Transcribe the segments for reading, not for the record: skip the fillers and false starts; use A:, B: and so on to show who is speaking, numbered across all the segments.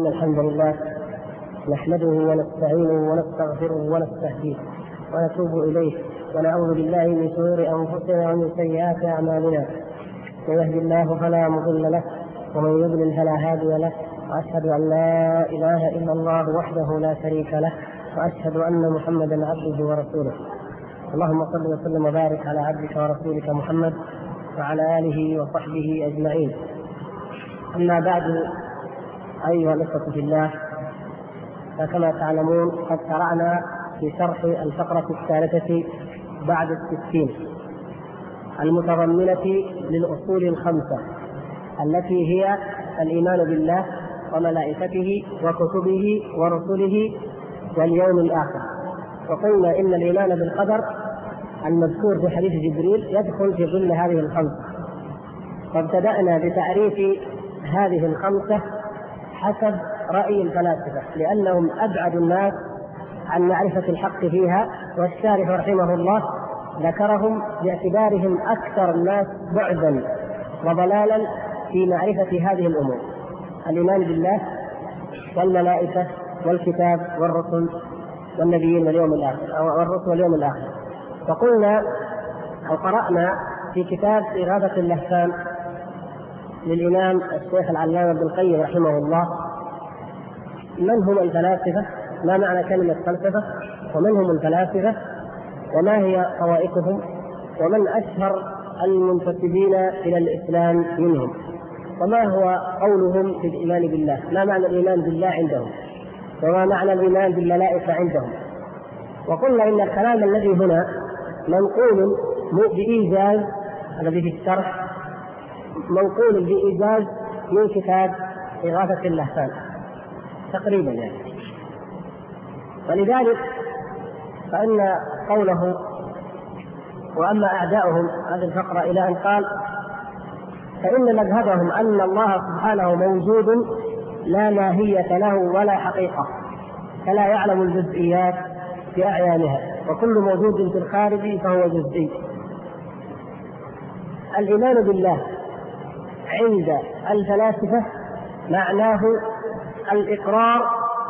A: إن الحمد لله نحمده ونستعينه ونستغفره ونستهديه ونتوب إليه ونعوذ بالله من شرور أنفسنا ومن سيئات أعمالنا. من يهد الله فلا مضل له ومن يضلل فلا هادي له، وأشهد أن لا إله إلا الله وحده لا شريك له، وأشهد أن محمدا عبده ورسوله. اللهم صل وسلم وبارك على عبدك ورسولك محمد وعلى آله وصحبه أجمعين. أما بعد، أيها الأخوة في الله، فكما تعلمون قد شرعنا في شرح الفقرة الثالثة بعد 60 المتضمنة للأصول الخمسة التي هي الإيمان بالله وملائكته وكتبه ورسله واليوم الآخر. وقلنا إن الإيمان بالقدر المذكور في حديث جبريل يدخل في ضمن هذه الخمسة، وابتدأنا بتعريف هذه الخمسة حسب رأي الفلاسفة لأنهم أبعد الناس عن معرفة الحق فيها، والشارح رحمه الله ذكرهم باعتبارهم أكثر الناس بعدا وضلالا في معرفة هذه الأمور: الإيمان بالله والملائكة والكتاب والرسل والنبيين واليوم الآخر أو الرسل واليوم الآخر. فقلنا أو قرأنا في كتاب إغاثة اللهفان للإمام الشيخ العلامة ابن القيم رحمه الله من هم الفلاسفة، ما معنى كلمة فلسفة، ومن هم الفلاسفة، وما هي طوائفهم، ومن أشهر المنتسبين إلى الإسلام منهم، وما هو قولهم في الإيمان بالله، ما معنى الإيمان بالله عندهم، وما معنى الإيمان بالملائكة عندهم. وقلنا إن الكلام الذي هنا منقول بإيجاز، الذي في الشرح منقول بإيجاز من كتاب إغاثة اللهفان تقريبا يعني. ولذلك فإن قوله وأما أعداؤهم هذه الفقرة إلى أن قال فإن مذهبهم أن الله سبحانه موجود لا ماهية له ولا حقيقة، فلا يعلم الجزئيات بأعيانها، وكل موجود في الخارج فهو جزئي. الإيمان بالله عند الفلاسفة معناه الإقرار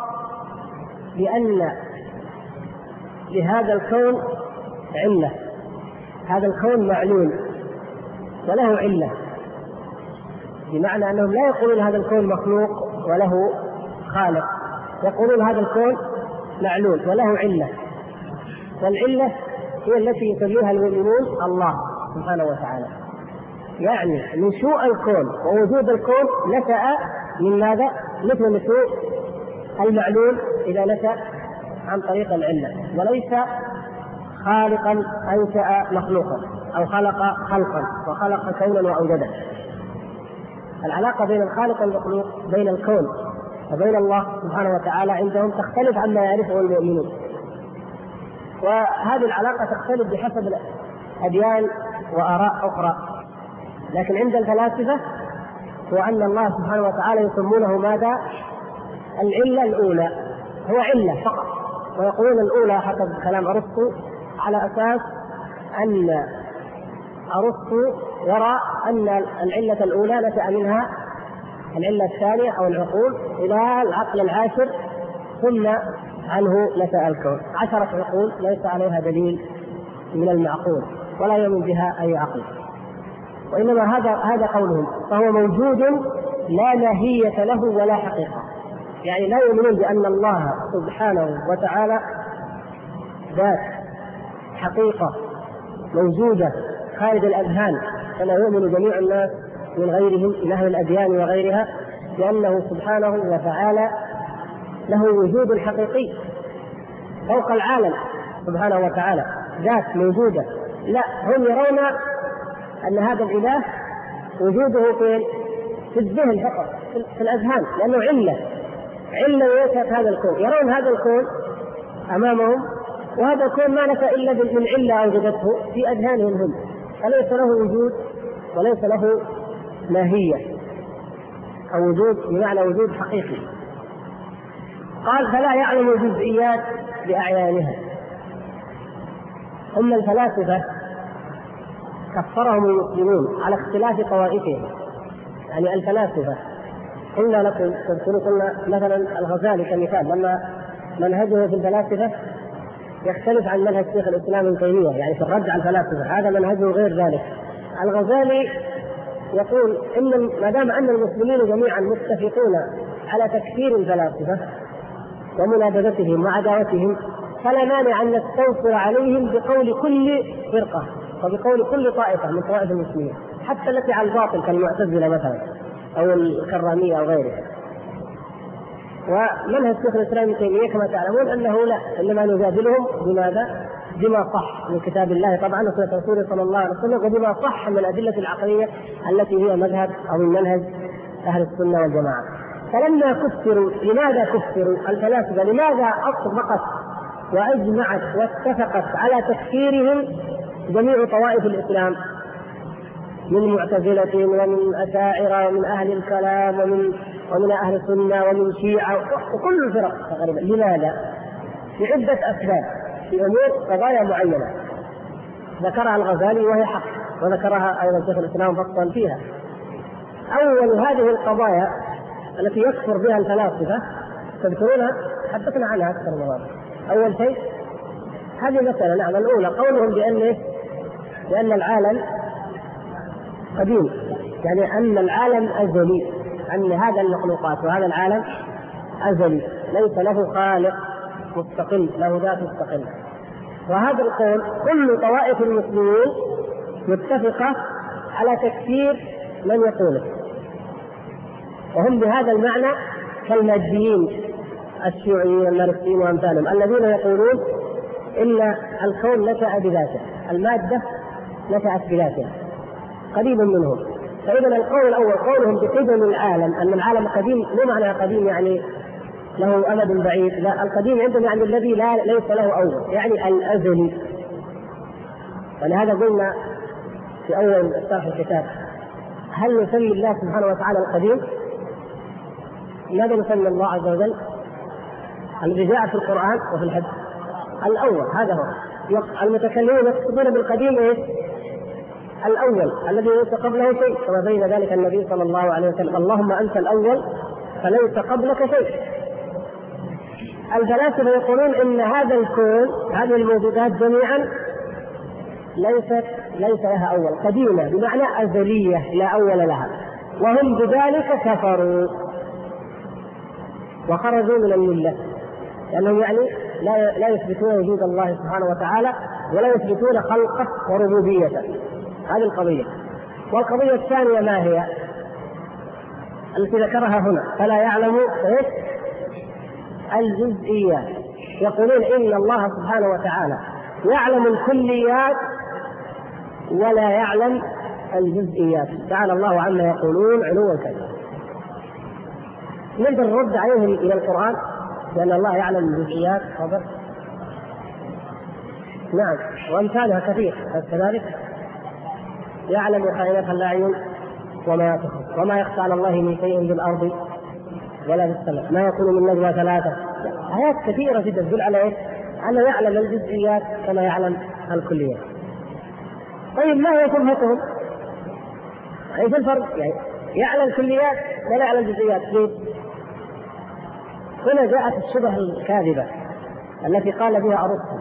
A: بأن لهذا الكون علة، هذا الكون معلول وله علة، بمعنى أنهم لا يقولون هذا الكون مخلوق وله خالق، يقولون هذا الكون معلول وله علة، والعلة هي التي يسميها المؤمنون الله سبحانه وتعالى. يعني نشوء الكون ووجود الكون نشأ من ماذا؟ مثل نشوء المعلول إذا نشأ عن طريق العلة، وليس خالقا أنشأ مخلوقا أو خلق خلقا وخلق كونا وأوجده. العلاقة بين الخالق والمخلوق، بين الكون وبين الله سبحانه وتعالى عندهم تختلف عما يعرفه المؤمنون، وهذه العلاقة تختلف بحسب الأديان وآراء أخرى. لكن عند الفلاسفة هو أن الله سبحانه وتعالى يسمونه ماذا؟ العلة الأولى، هو علة فقط، ويقولون الأولى حسب كلام أرسطو على أساس أن أرسطو يرى أن العلة الأولى نشأ منها العلة الثانية أو العقول إلى العقل العاشر، ثم عنه نشأ الكون. 10 عقول ليس عليها دليل من المعقول ولا يؤمن بها أي عقل، وإنما هذا قولهم، فهو موجود لا ماهية له ولا حقيقة. يعني لا يؤمنون بأن الله سبحانه وتعالى ذات حقيقة موجودة خارج الأذهان كما يؤمن جميع الناس من غيرهم من أهل الأديان وغيرها، لأنه سبحانه وتعالى له وجود حقيقي فوق العالم سبحانه وتعالى، ذات موجودة. لا، هم يرون أن هذا الإله وجوده في الذهن فقط، في الأذهان، لأنه علة يوصف هذا الكون. يرون هذا الكون أمامهم، وهذا الكون ما نشأ إلا من علة أوجدته في أذهانهم هم، فليس له وجود وليس له ماهية أو وجود بمعنى وجود حقيقي. قال فلا يعلم الجزئيات بأعيانها. أما الفلاسفة كفرهم المسلمون على اختلاف طوائفهم، يعني الفلاسفة قلنا لكم تذكروا قلنا مثلا الغزالي كمثال لما منهجه في الفلاسفة يختلف عن منهج شيخ الإسلام ابن تيمية، يعني في الرد على الفلاسفة هذا منهجه غير ذلك. الغزالي يقول إن ما دام أن المسلمين جميعا متفقون على تكفير الفلاسفة ومنابذتهم وعداوتهم فلا مانع أن نستنصر عليهم بقول كل فرقة وبقول كل طائفة من طوائف المسلمين حتى التي على الباطل كالمعتزلة مثلا أو الكرامية أو غيرها. ومنهج شيخ الإسلام ابن تيمية كما تعلمون أنه لا، إنما نجادلهم بماذا؟ بما صح من كتاب الله طبعا وسنة رسوله صلى الله عليه وسلم وبما صح من الأدلة العقلية التي هي مذهب أو من منهج أهل السنة والجماعة. فلما كفروا، لماذا كفروا الفلاسفة؟ لماذا أطبقت وأجمعت واتفقت على تكفيرهم جميع طوائف الإسلام من معتزلة ومن أشاعرة ومن أهل الكلام ومن أهل السنة ومن شيعة وكل الفرق تقريبا؟ لماذا؟ لعدة أسباب في أمور قضايا معينة ذكرها الغزالي وهي حق، وذكرها أيضا شيخ الإسلام فصل فيها. أول هذه القضايا التي يكفر بها الفلاسفة تذكرونها، حدثنا عنها أكثر من مرة. أول شيء هذه مسألة، نعم، الأولى قولهم بأن العالم قديم، يعني أن العالم أزلي، أن هذا المخلوقات وهذا العالم أزلي ليس له خالق مستقل له ذات مستقلة. وهذا القول كل طوائف المسلمين متفقة على تكفير من يقوله، وهم بهذا المعنى كالماديين الشيوعيين الماركسيين وأمثالهم الذين يقولون إن الكون نشأ بذاته، المادة نشأت بذاتها، قريب منهم. فإذا القول الأول قولهم بقدم العالم، أن العالم قديم، مو معنى قديم يعني له أمد بعيد، لا، القديم عندهم يعني الذي ليس له أول، يعني الأزلي. ولهذا قلنا في أول شرح الكتاب هل نسمي الله سبحانه وتعالى القديم؟ ماذا نسمي الله عز وجل؟ الذي جاء في القرآن وفي الحديث الأول، هذا هو. المتكلمون يقصدون بالقديم إيه؟ الأول الذي ليس قبله شيء، كما بين ذلك النبي صلى الله عليه وسلم: اللهم أنت الأول فليس قبلك شيء. الفلاسفة يقولون إن هذا الكون، هذه الموجودات جميعا ليس لها أول، قديمة بمعنى أزلية لا أول لها، وهم بذلك كفروا وخرجوا من الملة، لأنهم يعني لا يثبتون وجود الله سبحانه وتعالى ولا يثبتون خلقه وربوبيته. هذه القضية. والقضية الثانية ما هي؟ التي ذكرها هنا: فلا يعلم الجزئيات. يقولون إن الله سبحانه وتعالى يعلم الكليات ولا يعلم الجزئيات، تعالى الله عما يقولون علوا كبيرا. نقدر نرد عليهم إلى القرآن لأن الله يعلم الجزئيات، نعم، وأمثالها كثير كذلك. يعلم خائنة الأعين وما تخفي وما يخفى على الله من شيء في الأرض ولا في السماء، ما يكون من نجوى ثلاثة. آيات كثيرة جدا تدل على إيه؟ أنه يعلم الجزئيات كما يعلم الكليات. طيب ما هي شبهتهم؟ ايش الفرق؟ يعني يعلم الكليات ولا يعلم الجزئيات. هنا جاءت الشبهة الكاذبة التي قال بها أرسطو.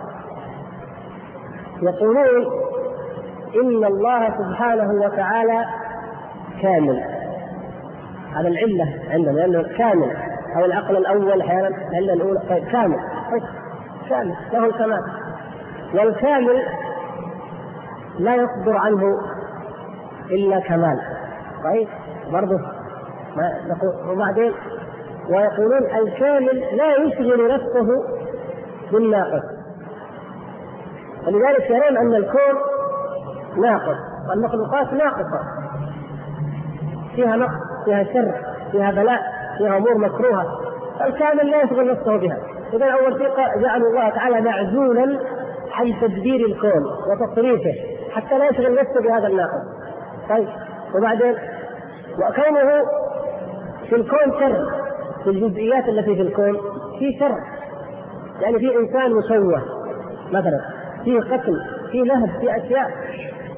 A: يقولون إن الله سبحانه وتعالى كامل، هذا العلة عندنا لأنه كامل، أو العقل الأول أحيانا العلة الأولى. طيب كامل، كامل له الكمال، والكامل لا يصدر عنه إلا كمال. طيب برضه وبعدين ويقولون الكامل لا يشغل نفسه بالناقص، ولذلك يرون أن الكون ناقص والمخلوقات ناقصة، فيها نقص، فيها شر، فيها بلاء، فيها أمور مكروهة، الكامل لا يشغل نفسه بها. إذا أول شيء جعلوا الله تعالى معزولا عن تدبير الكون وتصريفه حتى لا يشغل نفسه بهذا الناقص. طيب وبعدين وكونه في الكون شر، في الجزئيات التي في الكون في شر، يعني في إنسان مشوه مثلا، فيه قتل، فيه نهب، فيه أشياء.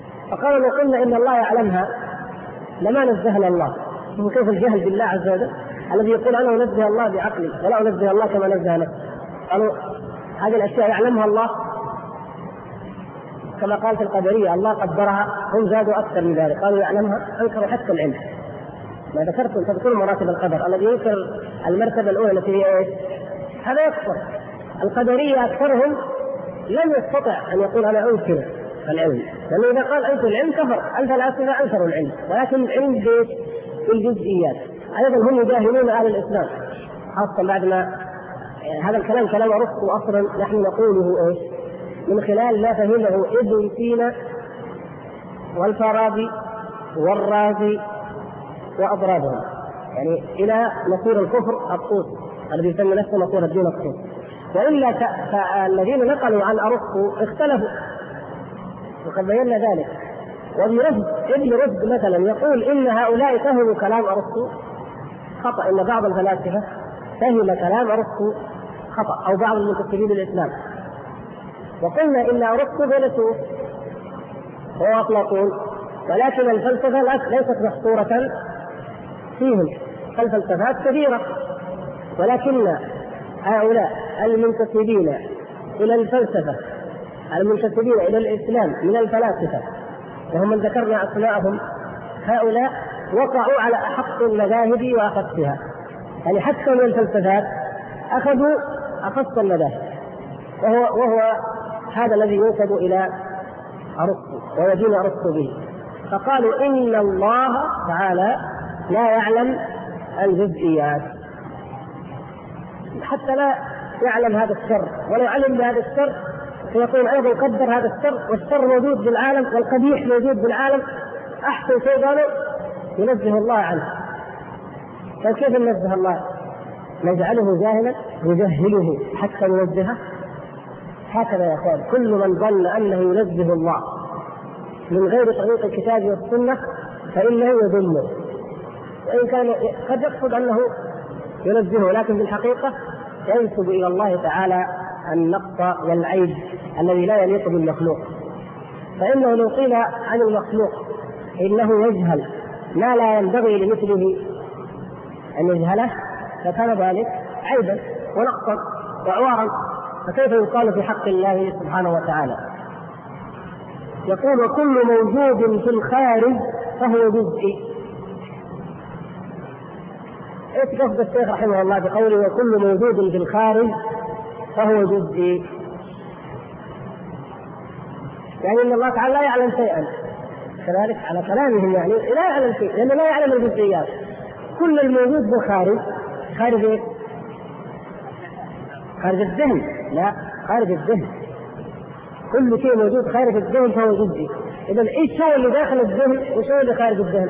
A: فقالوا لو قلنا إن الله يعلمها لما نزهنا الله. كيف الجهل بالله عز وجل؟ الذي يقول أنا أنزه الله بعقلي ولا أنزه الله كما نزه نفسه. قالوا هذه الأشياء يعلمها الله كما قال في القدرية الله قدرها، هم زادوا أكثر من ذلك قالوا يعلمها، أنكروا حتى العلم. ما تذكروا مراتب القدر، الذي ينكر المرتبة الأولى التي هي إيش؟ هذا يكفر. القدرية أكثرهم لم يستطع أن يقول أنا أنكر العلم، لأنه إذا قال أنكر العلم كفر. الفلاسفة أنكروا العلم، ولكن العلم بالجزئيات. أيضا هم يجاهلون أهل الإسلام، خاصة بعد ما هذا الكلام كلام أرسطو أصلا نحن نقوله إيش؟ من خلال ما فهمه ابن سينا والفارابي والرازي وأضرابهم، يعني إلى نصير الكفر الطوسي الذي يسمى نفسه نصير الدين الطوسي. وإلا فالذين نقلوا عن أرسطو اختلفوا وقد بينا ذلك. وابن رشد مثلا يقول إن هؤلاء فهموا كلام أرسطو خطأ، إن بعض الفلاسفة فهم كلام أرسطو خطأ أو بعض المنتسبين للإسلام. وقلنا إن أرسطو فيلسوف هو أفلاطون، ولكن الفلسفة ليست محصورة فيهم، الفلسفات كثيرة، ولكن هؤلاء المنتسبين إلى الفلسفة المنتسبين إلى الإسلام من الفلاسفة وهم من ذكرنا أسماءهم، هؤلاء وقعوا على أحق المذاهب وأخصها، يعني حتى من الفلسفات أخذوا أخص المذاهب، وهو هذا الذي ينسب إلى أرسطو ويدين أرسطو به. فقالوا إن الله تعالى لا يعلم الجزئيات، حتى لا يعلم هذا الشر، ولو علم بهذا الشر فيقول أيضا قدر هذا الشر، والشر موجود بالعالم والقبيح موجود بالعالم، أحسن شيء قالوا ينزه الله عنه. فكيف ننزه الله؟ نجعله جاهلا نجهله حتى ننزهه؟ هكذا يا أخوان، كل من ظن أنه ينزه الله من غير طريق الكتاب والسنة فإنه يضله، وإن كان قد يقصد أنه ينزهه لكن في الحقيقة ينسب إلى الله تعالى النقص والعيب الذي لا يليق بالمخلوق. فإنه لو قيل عن المخلوق إنه يجهل ما لا ينبغي لمثله أن يجهله فكان ذلك عيبا ونقصا وعوارا، فكيف يقال في حق الله سبحانه وتعالى؟ يقول وكل موجود في الخارج فهو جزئي. ايش قصد الشيخ رحمه الله بقوله وكل موجود في الخارج فهو جزئي؟ يعني ان الله تعالى لا يعلم شيئا، كذلك على كلامهم يعني لا يعلم شيء لانه لا يعلم الجزئيات. كل الموجود بالخارج خارج ايه؟ خارج الذهن؟ لا، خارج الذهن. كل شيء موجود خارج الذهن فهو جزئي. اذا ايش هو اللي داخل الذهن وش هو اللي خارج الذهن؟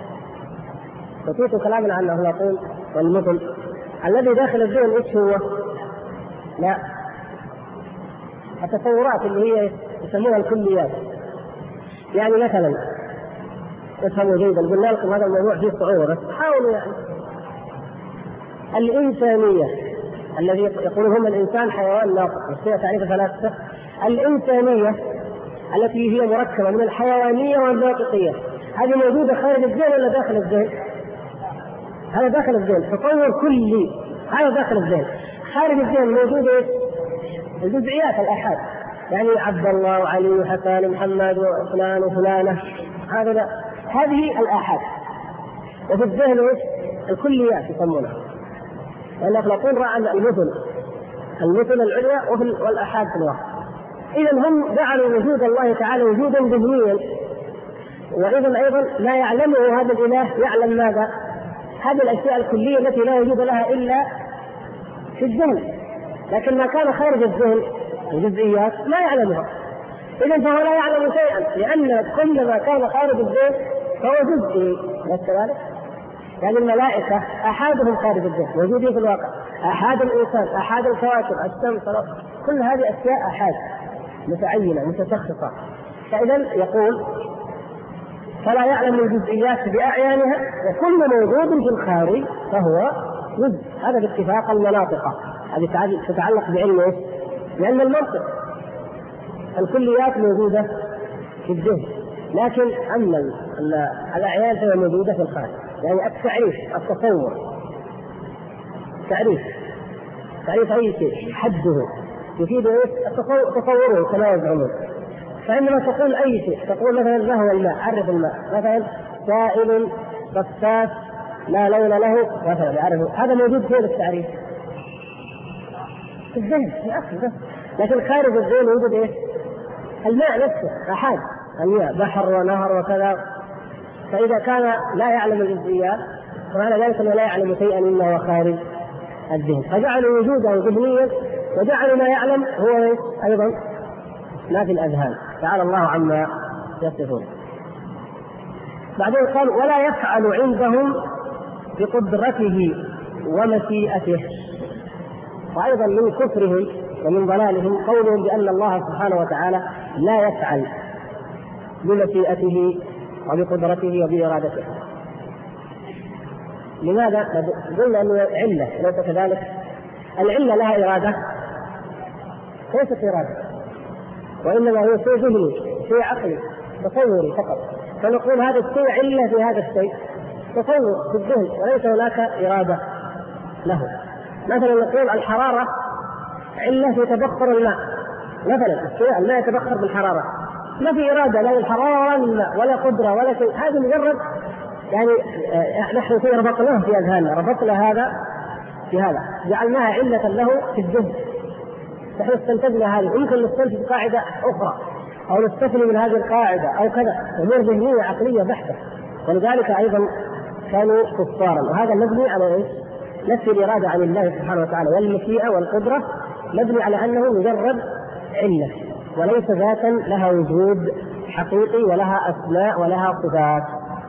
A: بسيط كلامنا عن أفلاطون والمثل. الذي داخل الذهن ايش هو؟ لا، التصورات اللي هي يسمونها الكليات. يعني مثلا افهموا جيدا، قلنا لكم هذا الموضوع فيه صعوبة بس حاولوا. يعني الإنسانية الذي يقولون هم الإنسان حيوان ناطق، وفيها تعريف الفلاسفة. الإنسانية التي هي مركبة من الحيوانية والناطقية، هذه موجودة خارج الذهن ولا داخل الذهن؟ هذا داخل الذهن، تطور كلي، هذا داخل الذهن. خارج الذهن موجودة الجزئيات الآحاد، يعني عبد الله وعلي وحسان ومحمد وفلان وفلانة، هذه الآحاد. وفي الذهن الكليات يسمونها، لأن أفلاطون رأى المثل العليا والآحاد في الواقع. إذا هم جعلوا وجود الله تعالى وجودا ذهنيا، وإذا أيضا لا يعلمه هذا الإله يعلم ماذا؟ هذه الأشياء الكلية التي لا وجود لها إلا في الذهن، لكن ما كان خارج الذهن الجزئيات ما يعلمها. إذا فهو لا يعلم شيئا، لأن كل ما كان خارج الذهن فهو جزئي. كذلك يعني الملائكة أحادهم خارج الذهن موجودين في الواقع، أحاد الإنسان، أحاد الكواكب، الشمس، كل هذه أشياء أحاد متعينة متشخصة. فإذا يقول فلا يعلم الجزئيات بأعيانها، وكل موجود في الخارج فهو جزء. هذا باتفاق المناطق، هذه تتعلق بعلم لأن المنطق الكليات موجودة في الذهن، لكن أما الأعيان فهي موجودة في الخارج. يعني التعريف التصور تعريف أي شيء حده يفيد تصوره كما يزعمون. فعندما تقول أي شيء، تقول مثلا ما هو الماء، عرف الماء مثلا سائل شفاف لا لون له مثلا، يعرفه هذا موجود فين التعريف؟ في الذهن في العقل بس. لكن خارج الذهن يوجد ايش؟ الماء نفسه أحد الماء بحر ونهر وكذا. فإذا كان لا يعلم الجزئيات فمعنى ذلك أنه لا يعلم شيئا إلا هو خارج الذهن، فجعلوا وجوده ذهنيا وجعلوا ما يعلم هو أيضا ما في الأذهان. تعالى الله عما يصفون. بعدين قال ولا يفعل عندهم بقدرته ومشيئته. وأيضا من كفرهم ومن ضلالهم قولهم بأن الله سبحانه وتعالى لا يفعل بمشيئته وبقدرته وبإرادته. لماذا؟ قلنا أنه علة ليس كذلك. العلة لها إرادة؟ ليست إرادة، وإنما هو شيء ذهني، شيء عقلي، تصوري فقط. فنقول هذا الشيء علة في هذا الشيء، تصور في الذهن وليس هناك إرادة له. مثلا نقول الحرارة علة في تبخر الماء، مثلا الشيء الماء يتبخر بالحرارة، ما في إرادة لا للحرارة ولا للماء ولا قدرة ولا شيء، هذا مجرد يعني نحن فيه ربطناه في أذهاننا، ربطنا هذا في هذا، جعلناها علة له في الذهن. نحن استنتجنا هذه، يمكن نستنتج قاعدة أخرى أو نستثني من هذه القاعدة أو كذا، أمور ذهنية عقلية بحتة. ولذلك أيضا كانوا كفارا. وهذا مبني على إيش؟ نفي الإرادة عن الله سبحانه وتعالى، والمشيئة والقدرة مبني على أنه مجرد علة وليس ذاتا لها وجود حقيقي ولها أسماء ولها صفات.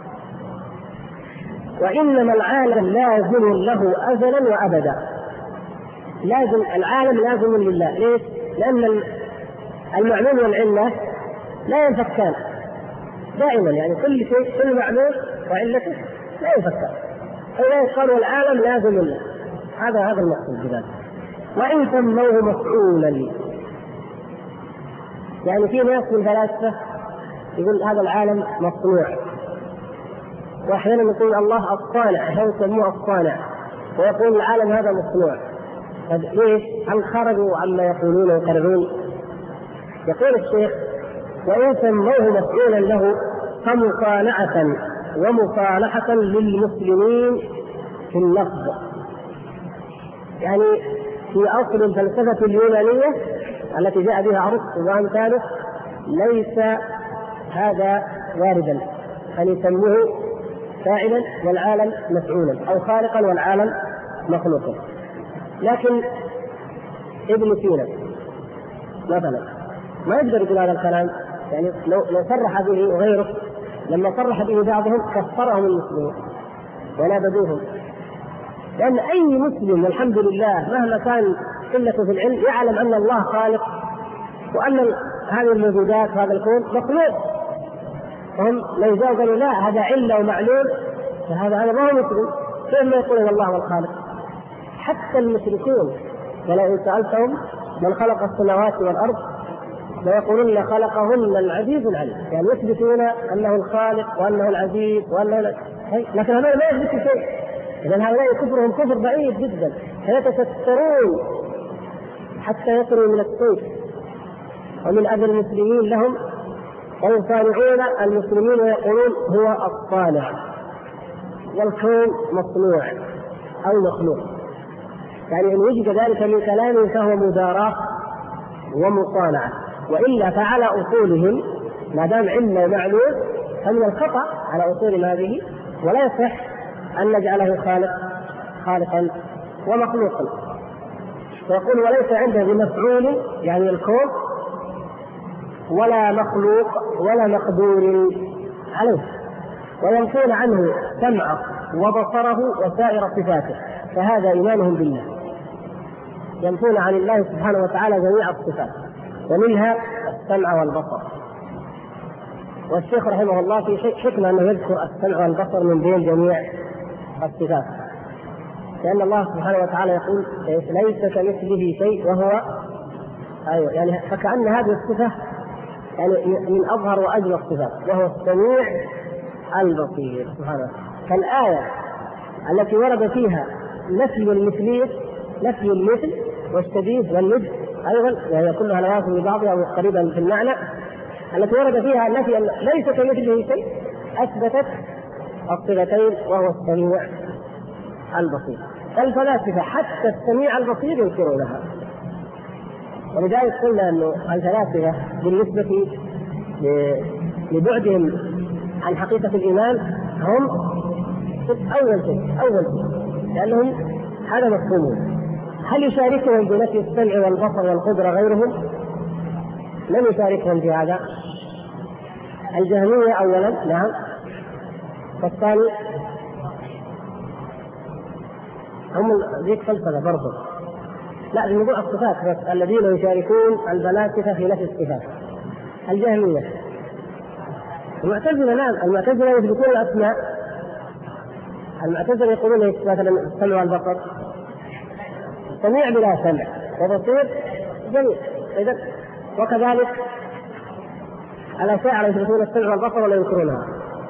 A: وإنما العالم لازم له أزلا وأبدا. لازم العالم لازم لله. ليش؟ لأن المعلوم والعلة لا ينفكان دائما، يعني كل شيء كل معلوم وعلته لا ينفكان. فلا يقال العالم لازم له، هذا المقصود بذلك. وإن سموه مفعولا، يعني في ناس من الفلاسفة يقول هذا العالم مصنوع، واحيانا يقول الله الصانع، هل يسموه الصانع، ويقول العالم هذا مصنوع. ليش؟ هل خرجوا عما يقولون ويقررون؟ يقول الشيخ وإن سموه مفعولا له فمصانعة ومصالحة للمسلمين في اللفظ. يعني في أصل الفلسفة اليونانية التي جاء بها أرسطو وأمثاله ليس هذا واردا، أن يسموه فاعلا والعالم مفعولا، أو خالقا والعالم مخلوقا. لكن ابن سينا مثلا ما يقدر يقول هذا الكلام، يعني لو صرح به وغيره، لما صرح به بعضهم كفرهم المسلمين ونابذوهم. لأن أي مسلم والحمد لله مهما كان قلته في العلم يعلم أن الله خالق، وأن هذه الموجودات هذا الكون مخلوق. هم لو جاءوا قالوا لا هذا علة ومعلول، فهذا ما هو مسلم. كيف ما يقول ان الله هو الخالق؟ حتى المشركون ولو سألتهم من خلق السماوات والأرض ليقولون خلقهن العزيز العليم، يعني يثبتون أنه الخالق وأنه العزيز وأنه لكن هذا لا يثبت شيء. إذن هؤلاء كفرهم كفر بعيد جدا، فيتسترون حتى يصلوا من السيف ومن أذى المسلمين لهم، ويصارعون المسلمين ويقولون هو الصانع والكون مصنوع أو مخلوق. يعني إن وجد ذلك من كلامه فهو مداراة ومصانعة، وإلا فعلى أصولهم ما دام علة ومعلول فمن الخطأ على أصول هذه، ولا يصح أن نجعله خالقا ومخلوقا. ويقول وليس عنده بمفعول يعني الكون ولا مخلوق ولا مقدور عليه، وينفون عنه سمعه وبصره وسائر صفاته، فهذا إيمانهم بالله. ينفون عن الله سبحانه وتعالى جميع الصفات ومنها السمع والبصر. والشيخ رحمه الله في حكمة أنه يذكر السمع والبصر من بين جميع الصفات، لأن الله سبحانه وتعالى يقول ليس كمثله شيء وهو يعني فكأن هذه الصفة يعني من أظهر وأجل الصفات، وهو السميع البصير سبحانه. فالآية التي ورد فيها نفي المثلية، نفي المثل والشبيه والند أيضا، وهي كلها لوازم لبعضها أو قريبا في المعنى، التي ورد فيها نفي أن ليس كمثله شيء، أثبتت الصفتين وهو السميع البصير. فالفلاسفة حتى السميع البصير ينكرونها. ولذلك قلنا أن الفلاسفة بالنسبة لبعدهم عن حقيقة الإيمان هم أول شيء لأنهم هذا مفهومهم. هل يشاركهم بنفي السمع والبصر والقدرة غيرهم؟ لم يشاركهم في هذا. الجهمية أولا، نعم، والثاني هم ذيك فلسفة برضه، لا في موضوع الصفات بس الذين يشاركون الفلاسفة في نفي الصفات. الجهمية، المعتزلة، نعم، المعتزلة يثبتون الأسماء. المعتزلة يقولون مثلا السمع والبصر، سميع بلا سمع وبصير جميع. إذا وكذلك الأشاعرة يثبتون السمع والبصر ولا ينكرونها؟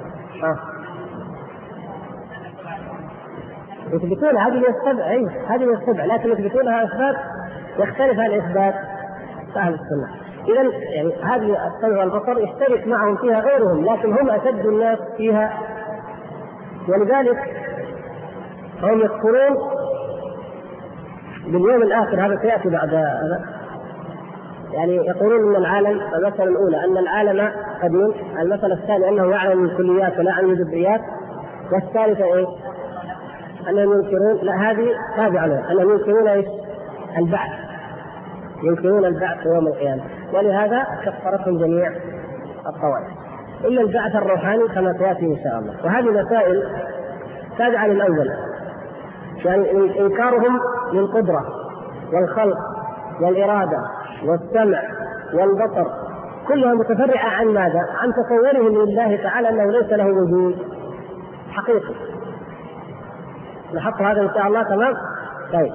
A: يثبتون هذه السبع، هذه السبع، لكن يثبتونها إثبات يختلف عن إثبات أهل السنة. إذا يعني هذه السمع والبصر يشترك معهم فيها غيرهم، لكن هم أشد الناس فيها، ولذلك هم يكفرون باليوم الآخر. هذا سيأتي بعد هذا. يعني يقولون أن العالم، المسألة الأولى أن العالم قديم، المسألة الثانية أنه يعلم الكليات ولا يعلم الجزئيات، والثالثة إيه؟ أنهم ينكرون، لا هذه تابعة له، أنهم ينكرون إيش؟ البعث، ينكرون البعث يوم القيامة، ولهذا كفرتهم جميع الطوائف إلا البعث الروحاني كما سيأتي إن شاء الله. وهذه مسائل تابعة للأول، يعني إنكارهم للقدرة والخلق والإرادة والسمع والبصر كلها متفرعة عن ماذا؟ عن تصورهم لله تعالى أنه ليس له وجود حقيقي. نحط هذا إن شاء الله، تمام؟ طيب.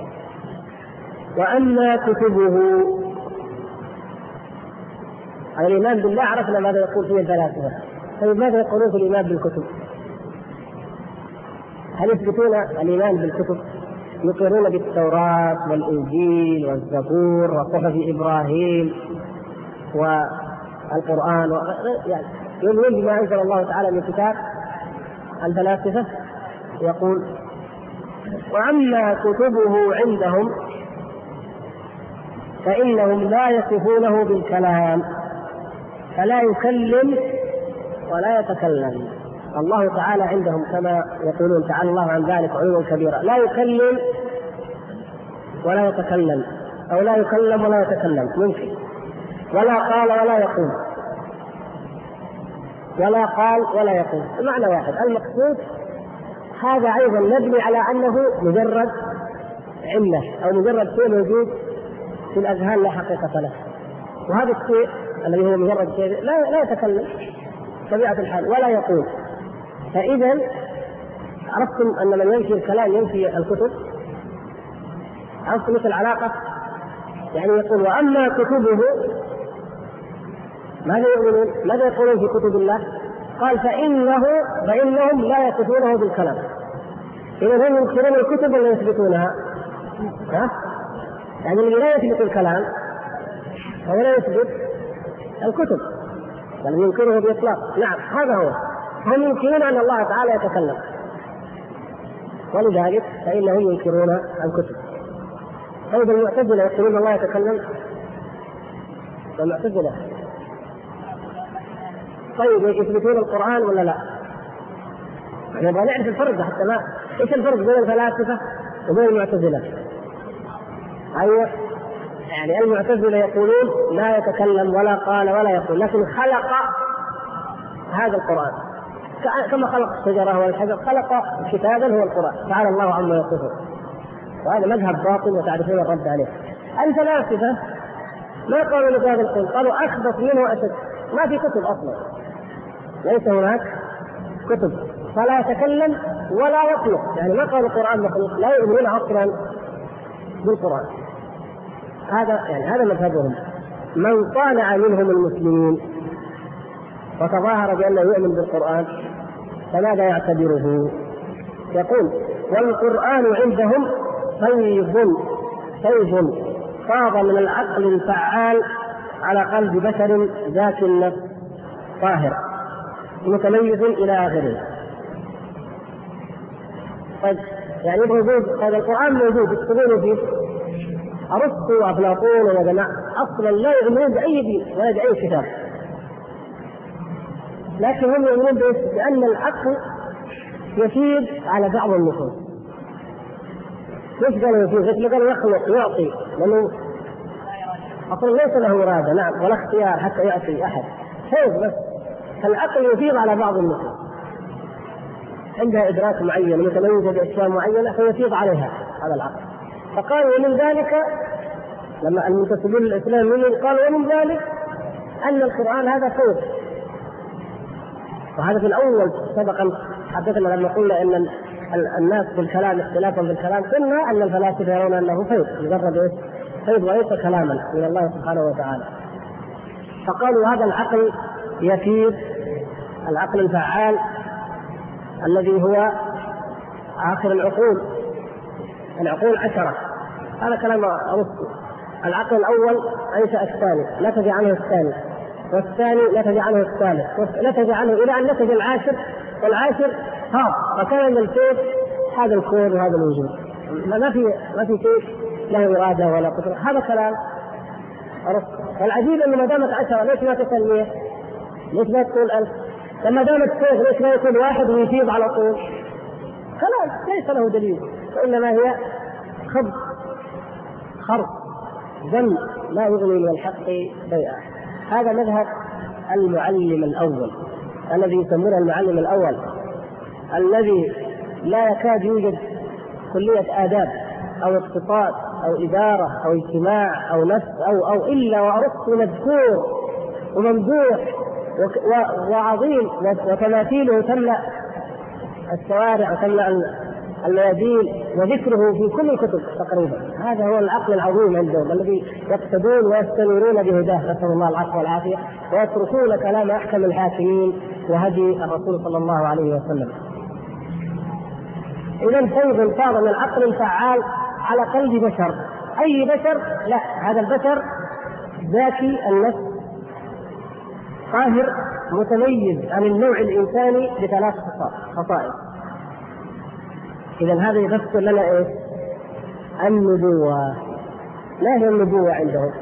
A: وأما كتبه، الإيمان بالله عرفنا ماذا يقول فيه الفلاسفة. طيب ماذا يقولون في الإيمان بالكتب؟ هل يثبتون الإيمان بالكتب؟ يقرون بالتوراة والإنجيل والزبور وصحف إبراهيم والقرآن يعني يؤمنون بما أنزل الله تعالى من كتاب. الفلاسفة يقول: وأما كتبه عندهم فإنهم لا يصفونه بالكلام، فلا يكلم ولا يتكلم. الله تعالى عندهم كما يقولون تعالى الله عن ذلك علوا كبيرا، لا يكلم ولا يتكلم، أو لا يكلم ولا يتكلم ممكن، ولا قال ولا يقول، ولا قال ولا يقول، معنى واحد. المقصود هذا أيضا مبني على أنه مجرد علة أو مجرد شيء موجود في الأذهان لا حقيقة له، وهذا الشيء الذي هو مجرد شيء لا يتكلم طبيعة الحال ولا يقول. فإذا عرفتم أن من ينفي الكلام ينفي الكتب. عرفتم مثل العلاقة؟ يعني يقول: وأما كتبه، ماذا يؤمنون؟ ماذا يقولون في كتب الله؟ قال: فإنهم لا يصفونه بالكلام. إذا هم ينكرون الكتب ولا يثبتونها؟ يعني اللي لا يثبت الكلام هو لا يثبت الكتب، بل ينكره بإطلاق. نعم، هذا هو. هم ينكرون أن الله تعالى يتكلم، ولذلك فإنهم ينكرون الكتب. طيب المعتزلة يقولون الله يتكلم؟ المعتزلة طيب يثبتون القرآن ولا لا؟ نبغى نعرف الفرق حتى ما ايش الفرق بين الفلاسفة وبين المعتزلة. أيوة، يعني المعتزلة يقولون لا يتكلم ولا قال ولا يقول، لكن خلق هذا القرآن كما خلق الشجرة والحجر، خلق كتابا هو القرآن، تعالى الله عما يصفون. وهذا مذهب باطل وتعرفون الرد عليه. الفلاسفة ما قالوا لهذا القول، قالوا أخبث منه وأشد، ما في كتب أصلا، ليس هناك كتب، فلا يتكلم ولا يخلق، يعني ما قالوا القرآن مخلوق، لا يؤمنون أصلا بالقرآن. هذا مذهبهم. من طالع منهم المسلمين وتظاهر بأنه يؤمن بالقرآن فماذا يعتبره؟ يقول: والقرآن عندهم فيض فاض من العقل الفعال على قلب بشر ذات النفس طاهر متميز إلى آخره. طيب يعني موجود هذا القرآن موجود يكتبون فيه أرسطو وأفلاطون وجماعة أصلا لا يؤمنون بأي دين ولا بأي كتاب، لكن هم يؤمنون بأن العقل يفيد على بعض النصوص. ليش قالوا يفيد؟ ليش قالوا يخلق يعطي؟ لأنه أصلا ليس له إرادة نعم ولا اختيار حتى يعطي أحد، فيض بس. فالعقل يفيض على بعض النصوص، عندها إدراك معين متميزة بأشياء معينة فيفيض عليها هذا العقل. فقالوا ومن ذلك لما المنتسبون للإسلام قالوا ومن ذلك أن القرآن هذا فيض. وهذا في الأول سبقا حدثنا لما قلنا أن الناس في الكلام اختلافا في الكلام، قلنا أن الفلاسفة يرون أنه فيض مجرد فيض وليس كلاما من الله سبحانه وتعالى. فقالوا هذا العقل يفيض، العقل الفعال الذي هو آخر العقول 10. هذا كلام أرسطو. العقل الأول أنشأ الثاني، نتج عنه الثاني، والثاني نتج عنه الثالث، نتج عنه إلى أن نتج العاشر، والعاشر فكان من الفيض هذا الكون وهذا الوجود. ما في شيء له إرادة ولا قدرة. هذا كلام أرسطو. والعجيب أنه ما دامت 10 ليش ما تسميه؟ ليش ما تقول 1000؟ لما دامت فيض ليش ما يكون واحد ويفيض على طول؟ كلام ليس له دليل، وإنما هي خرق ذم لا يغني من الحق شيئا. هذا مذهب المعلم الأول الذي يسمونه المعلم الأول، الذي لا يكاد يوجد كلية آداب أو اقتصاد أو إدارة أو اجتماع أو نفس أو إلا وأرسطو مذكور وممدوح وعظيم وتماثيله تملأ الشوارع وتملأ الميادين وذكره في كل الكتب تقريبا. هذا هو العقل العظيم عندهم الذي يقتدون ويستنيرون بهداه، نسأل الله العفو والعافية، ويتركون كلام أحكم الحاكمين وهدي الرسول صلى الله عليه وسلم. إذا فيض فاض من العقل الفعال على قلب بشر، أي بشر؟ لا، هذا البشر ذكي النفس قاهر متميز عن النوع الإنساني ب3 خصائص. إذا هذا يفسر لنا إيه؟ النبوة. ما هي النبوة عندهم؟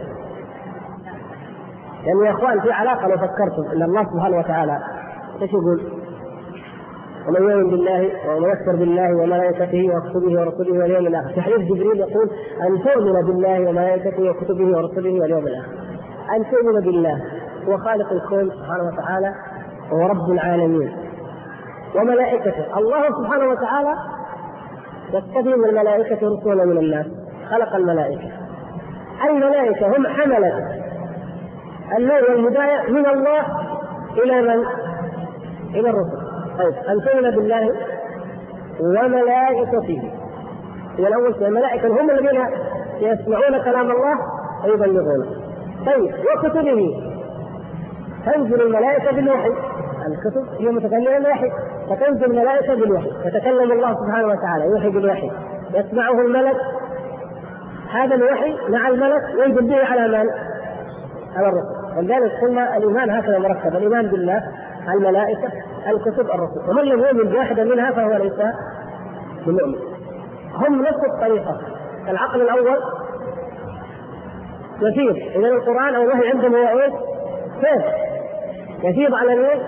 A: يعني يا إخوان في علاقة لو فكرتم أن الله سبحانه وتعالى إيش يقول؟ ومن يؤمن بالله ومن يكفر بالله وملائكته وكتبه ورسله واليوم الآخر. في حديث جبريل يقول أن تؤمن بالله وملائكته وكتبه ورسله واليوم الآخر. أن تؤمن بالله هو خالق الكون سبحانه وتعالى وهو رب العالمين، وملائكته الله سبحانه وتعالى يستفي من الملائكة رسولا من الناس، خلق الملائكة. الملائكة هم حملة النور والهداية من الله إلى من؟ إلى الرسل. طيب أن تؤمن بالله وملائكته، إذا الأول الملائكة هم الذين يسمعون كلام الله ويبلغونه. طيب وكتبه، تنزل الملائكة بالوحي، الكتب هي متكلمة بالوحي، فتنزل الملائكة بالوحي، يتكلم الله سبحانه وتعالى يوحي بالوحي، يسمعه الملك، هذا الوحي مع الملك ينزل به على من؟ على الرسل. ولذلك قلنا الإيمان هكذا مركب: الإيمان بالله، الملائكة، الكتب، الرسل. ومن لم يؤمن بواحدة منها فهو ليس بمؤمن. هم نفس الطريقة. العقل الأول يفيض، إذا القرآن أو الوحي عندهم هو إيه؟ كيف يفيض على مين؟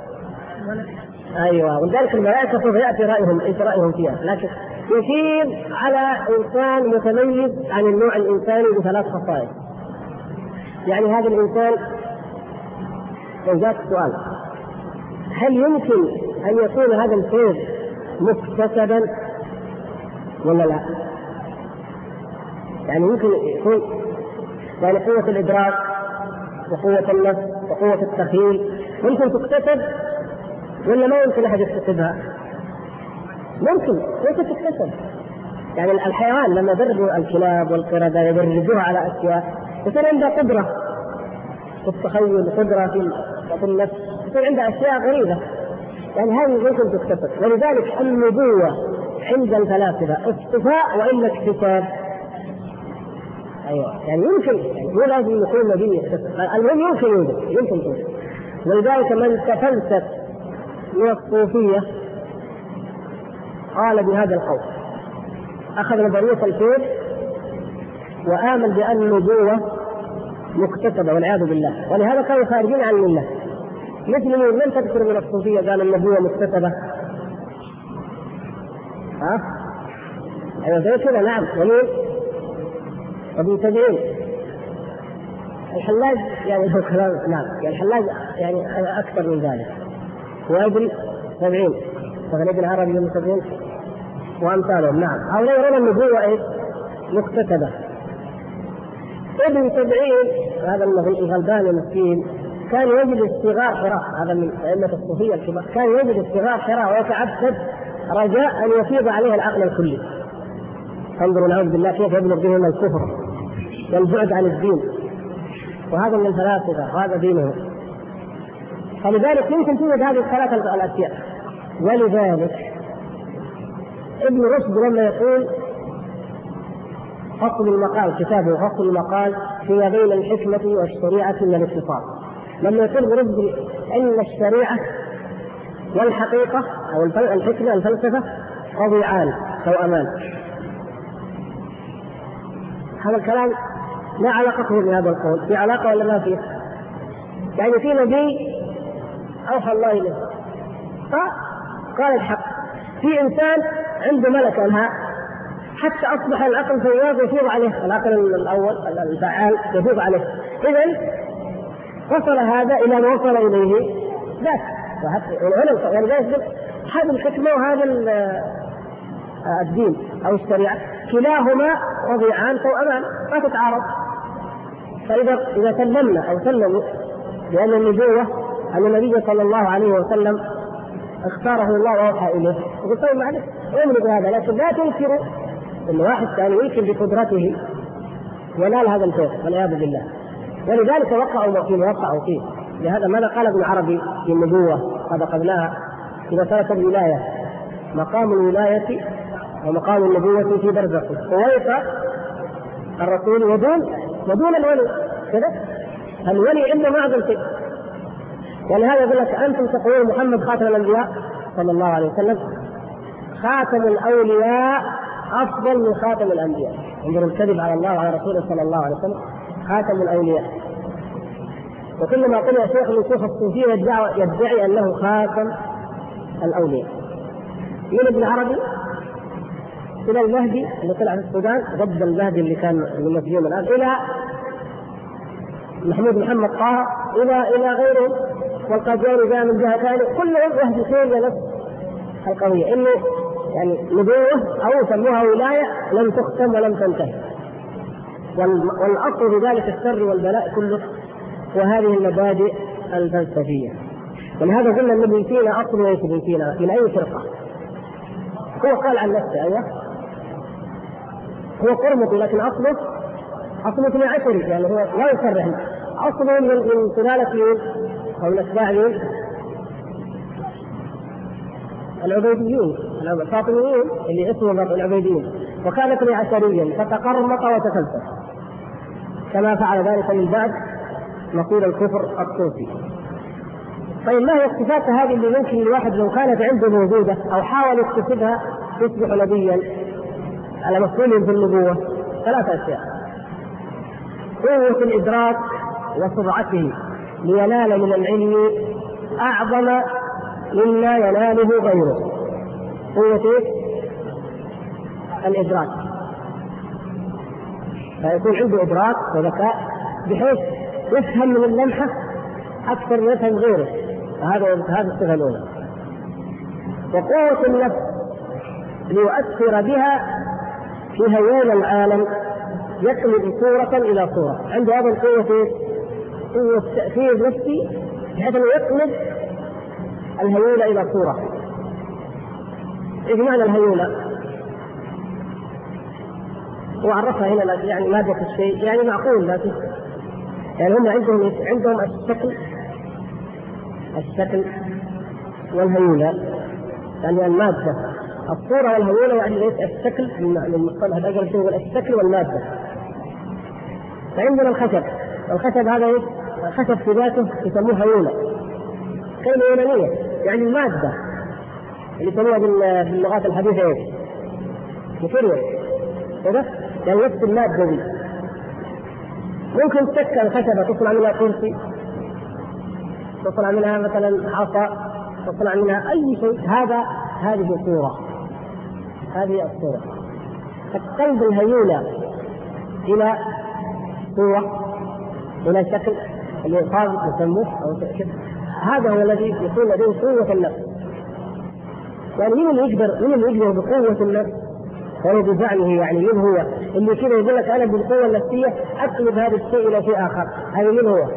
A: أيوة. ولذلك الملائكة سوف يأتي رأيهم فيها، لكن يفيض على إنسان متميز عن النوع الإنساني ب3 خصائص. يعني هذا الإنسان لو جاءت سؤال: هل يمكن أن يكون هذا الفيض مكتسبا ولا لا؟ يعني يمكن يكون يعني قوة الإدراك وقوة النفس وقوة التخيل ممكن تكتسب ولا ما يمكن أحد يكتسبها؟ ممكن تكتسب. يعني الحيوان لما يدربوا الكلاب والقردة يدربوها على أشياء يصير عندها قدرة في التخيل، قدرة في النفس، يصير عندها أشياء غريبة. يعني هذه ممكن تكتسب. ولذلك النبوة عند الفلاسفة اصطفاء وإلا اكتساب؟ أيوة، يعني يمكن، يعني مو لازم يكون نبي، المهم يمكن يوجد، يمكن توجد. ولذلك من تفلسف من الصوفية قال بهذا القول، أخذ نظرية الكون وآمن بأن النبوة مكتسبة والعياذ بالله، ولهذا كانوا خارجين عن الملة. مثل من تذكر من الصوفية قال النبوة مكتسبة؟ أيوة زي كذا، نعم. ومين؟ ابن سبعين. الحلاج يعني هو كلام، نعم، يعني الحلاج يعني أكثر من ذلك. وابن سبعين، مثلا ابن عربي ابن سبعين وأمثالهم، نعم، هؤلاء يرون النبوة إيه؟ مكتسبة. ابن سبعين هذا الغلبان المسكين كان يجد استغار حراء، هذا من أئمة الصوفية الكبار، كان يجد استغار حراء ويتعبد رجاء أن يفيض عليه العقل الكلي. انظروا نعوذ بالله كيف يبلغ بهم الكفر والبعد عن الدين، وهذا من الفلاسفة وهذا دينه. فلذلك يمكن توجد هذه الثلاثة الأشياء. ولذلك ابن رشد لما يقول فصل المقال، كتابه فصل المقال فيما بين الحكمة والشريعة من الاتصال، لما يقول ابن رشد أن الشريعة والحقيقة أو الحكمة الفلسفة رضيعان توأمان، هذا الكلام لا علاقة بهذا القول، في علاقة ولا ما فيه؟ يعني في نبي أوحى الله إليه فقال الحق، في إنسان عنده ملكة الهاء حتى أصبح العقل فياض يفيض عليه، العقل الأول الفعال يفيض عليه. إذن وصل هذا إلى ما وصل إليه ذاك، ولذلك هذه الحكمة وهذا الدين أو الشريعة كلاهما رضيعان توأمان ما تتعارض. فإذا سلمنا أو سلموا بأن النبوة أن النبي صلى الله عليه وسلم اختاره الله وأوحى إليه، يقول طيب معلش أؤمن بهذا، لكن لا تنكروا أن واحد ثاني يمكن بقدرته ينال هذا الفوز والعياذ بالله. ولذلك وقعوا فيه. لهذا ماذا قال ابن عربي في النبوة هذا قبلها؟ إذا كانت الولاية مقام الولاية ومقام النبوة في برزخ وويق الرسول ودون الولي كذا، الولي عنده معظم شيء. ولهذا يقول لك أنتم تقولون محمد خاتم الأنبياء صلى الله عليه وسلم، خاتم الأولياء أفضل من خاتم الأنبياء. انظروا الكذب على الله وعلى رسوله صلى الله عليه وسلم، خاتم الأولياء. وكلما طلع شيخ من شيوخ الصوفية يدعي أنه خاتم الأولياء. من ابن عربي إلى المهدي اللي طلع في السودان ضد المهدي اللي كان المسجون الآن، إلى محمد طه، إلى غيرهم، والقادياني جاء من جهة ثانية، كلهم يهدفون لنفس القضية، إنه يعني نبوة أو سموها ولاية لم تختم ولم تنتهي، والأصل بذلك الشر والبلاء كله وهذه المبادئ الفلسفية. ولهذا قلنا أن ابن سينا أصل ليس ابن سينا من أي فرقة، هو قال عن نفسه أيوه هو قرمطي، لكن أصله 12، يعني هو لا يصرح، أصله من سلالة مين أو من أتباع مين؟ العبيديين الفاطميين اللي اسمهم العبيديين، وكان 12 فتقرمط وتفلسف كما فعل ذلك من بعد نصير الكفر الصوفي. طيب ما هي الصفات هذه اللي ممكن الواحد لو كانت عنده موجودة أو حاول يكتسبها يصبح نبيا على مفهوم في النبوة؟ 3 أشياء: قوة الإدراك وسرعته لينال من العلم أعظم مما يناله غيره. قوة الإدراك، فيكون عنده إدراك وذكاء بحيث يفهم من اللمحة أكثر من يفهم غيره، هذا الصفة الأولى. وقوة النفس ليؤثر بها في هيول العالم، يقلب صورة إلى صورة، عنده هذه القوة، قوة تأثير نفسي بحيث أنه يقلب الهيولة إلى صورة. إيش معنى الهيولة؟ وعرفها هنا يعني مادة الشيء، يعني معقول، لكن يعني هم عندهم الشكل والهيولة، يعني المادة الصورة والهيولة يعني ليس الشكل من مصطلح الأجل هو الشكل والمادة. فعندنا الخشب هذا خشب في ذاته يسموه هيولة، كلمة يونانية يعني المادة اللي يسموها باللغات الحديثة ماتيريال كذا، يعني نفس المادة دي. ممكن تسكر الخشبة تصنع منها كرسي، تصنع منها مثلا عصا، تصنع منها أي شيء. هذه صورة، هذه الصورة. فقلب الهيولة إلى صورة، إلى شكل اللي قال يسموه أو شكل، هذا هو الذي يكون لديه قوة النفس. يعني من اللي يقدر بقوة النفس هو بزعمه، يعني من هو اللي كده يقول لك أنا بالقوة النفسية أقلب هذا الشيء إلى شيء آخر؟ هذا من هو؟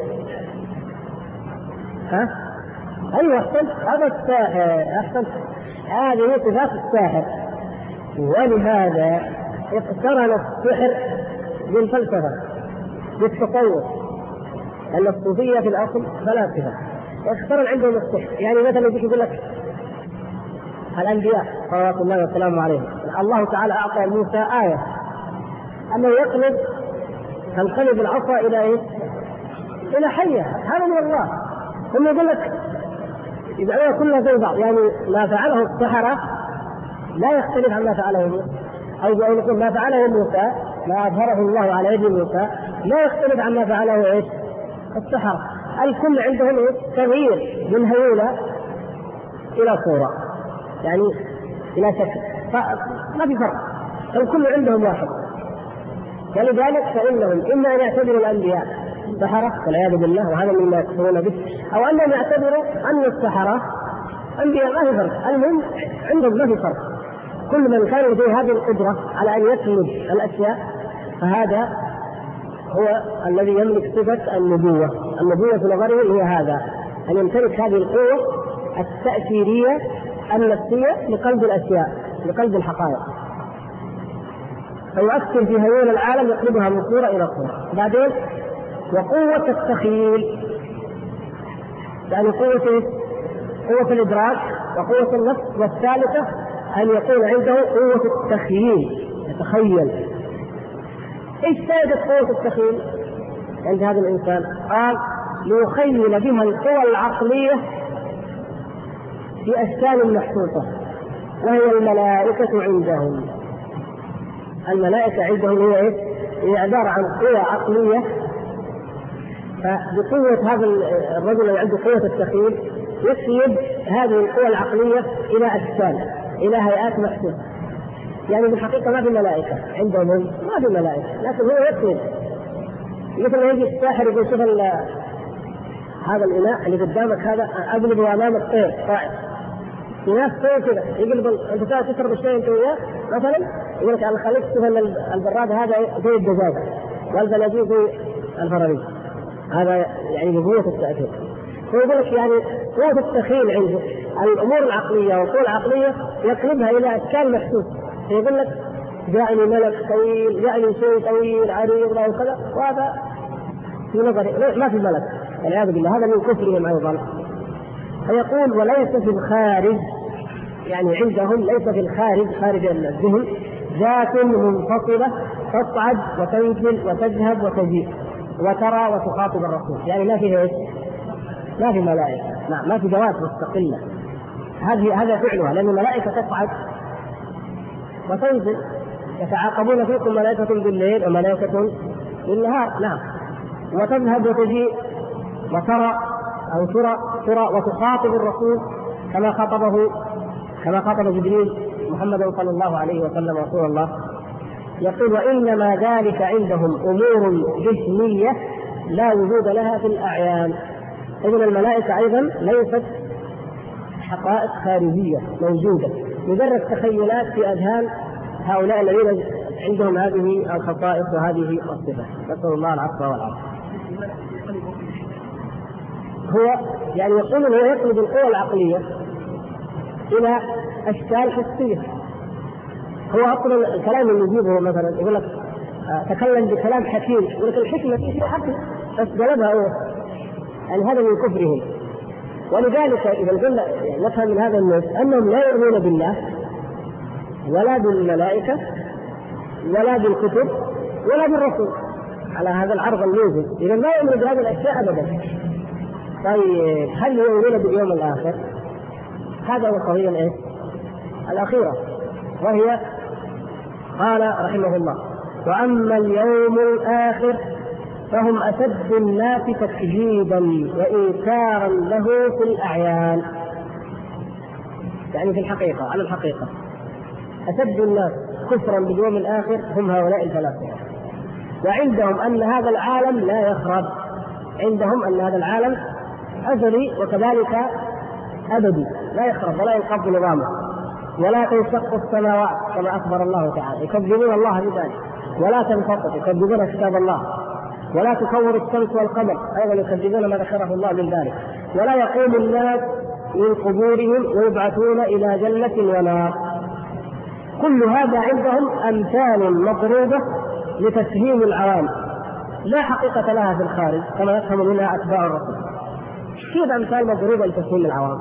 A: أيوة أحسن، هذا الساحر. أحسن، هذه صفات الساحر. ولهذا اقترن السحر بالفلسفة بالتصوف، أن الصوفية في الأصل فلاسفة اقترن عندهم السحر. يعني مثلا يقول لك الأنبياء صلوات الله وسلامه عليهم، الله تعالى أعطى موسى آية أنه يقلب تنقلب العصا إلى إيه؟ إلى حية. هذا من الله. ثم يقول لك يجعلها كلها زي بعض، يعني ما فعله السحرة لا يختلف عما فعله موسى، أو يقول ما فعله موسى، ما أظهره الله على يد موسى لا يختلف عما فعله إيش؟ السحرة. الكل عندهم إيش؟ تغيير من هيولة إلى صورة، يعني إلى شكل، ما في فرق، الكل عندهم واحد. ولذلك فإنهم إما أن يعتبروا الأنبياء سحرة والعياذ بالله، وهذا مما يكفرون به، أو أنهم يعتبروا أن السحرة أنبياء. ما في فرق، المهم عندهم ما في فرق. كل من كان لديه هذه القدرة على أن يكلب الأشياء فهذا هو الذي يملك صفة النبوة. النبوة في نظره هي هذا، أن يمتلك هذه القوة التأثيرية النفسية لقلب الأشياء، لقلب الحقائق، فيؤثر في هيول العالم يقلبها من صورة إلى صورة. بعدين وقوة التخيل، يعني قوة الإدراك وقوة النفس. والثالثة أن يكون عنده قوة التخييل، يتخيل. إيش فائدة قوة التخيل عند هذا الإنسان؟ قال ليخيل بها القوى العقلية في أشكال محسوسة، وهي الملائكة عندهم. الملائكة عندهم هي عبارة عن قوة عقلية. فبقوة هذا الرجل الذي عنده قوة التخيل يقلب هذه القوى العقلية إلى أشكال، إلى هيئات محسوسة. يعني بالحقيقة ما في ملائكة عندهم، ما في ملائكة، لكن هو يقلب. مثل ما يجي الساحر يقول شوف هذا الإناء اللي قدامك هذا أقلبه أمامك طير طائر. في ناس تسوي كذا، يقلب أنت تشرب الشيء أنت وياه مثلا، يقول لك أنا خليك تشوف البراد هذا زي الدجاج والبلاجين زي الفراريج. هذا يعني بقوة التأثير. فيقول لك يعني قوة التخيل عنده الأمور العقلية والقوة العقلية يقلبها إلى أشكال محسوسة. فيقول لك جاءني ملك طويل، جاءني شيء طويل عريض له كذا، وهذا في نظري ما في ملك والعياذ بالله. هذا من كفرهم أيضا. فيقول وليس في الخارج، يعني عندهم ليس في الخارج خارج الذهن ذات منفصلة تصعد وتنزل وتذهب وتجيء وترى وتخاطب الرسول. يعني ما في ايش؟ ما في ملائكة، ما في ذوات مستقلة. هذا فعلها، لأن الملائكة تصعد وتنزل، يتعاقبون فيكم ملائكة بالليل وملائكة بالنهار. نعم. وتذهب وتجيء وترى أو ترى وتخاطب الرسول كما خاطب جبريل محمد صلى الله عليه وسلم رسول الله. يقول وإنما ذلك عندهم أمور جسمية لا وجود لها في الأعيان. إذن الملائكة أيضا ليست حقائق خارجية موجودة، مجرد تخيلات في أذهان هؤلاء الذين عندهم هذه الخصائص وهذه الصفات. نسأل الله العفو والعافية. هو يعني يقول هو يقلب القوى العقلية إلى أشكال حسية. هو أصلا الكلام اللي يجيبه مثلا يقول لك تكلم بكلام حكيم، يقول لك الحكمة في حكم بس قلبها هو، يعني هذا من كفرهم. ولذلك إذا قلنا يعني نفهم من هذا النص أنهم لا يؤمنون بالله ولا بالملائكة ولا بالكتب ولا بالرسل على هذا العرض الموجود. إذا لا يؤمن بهذه الأشياء أبدا. طيب هل يؤمنون باليوم الآخر؟ هذا هو القضية الأخيرة، وهي قال رحمه الله: وأما اليوم الآخر فهم أشد الناس تكذيبا وإنكارا له في الأعيان. يعني في الحقيقة، على الحقيقة أشد الناس كفرا باليوم الآخر هم هؤلاء الفلاسفة، وعندهم أن هذا العالم لا يخرب، عندهم أن هذا العالم أزلي وكذلك أبدي لا يخرب ولا ينقض نظامه ولا تنشق السماوات كما أخبر الله تعالى، يكذبون الله بذلك، ولا تنفطر يكذبون كتاب الله، ولا تكور الشمس والقمر أيضا يكذبون ما ذكره الله من ذلك، ولا يقوم الناس من قبورهم ويبعثون إلى جنة ونار. كل هذا عندهم أمثال مضروبة لتفهيم العوام لا حقيقة لها في الخارج كما يفهم منها أتباع الرسول. كيف أمثال مضروبة لتفهيم العوام؟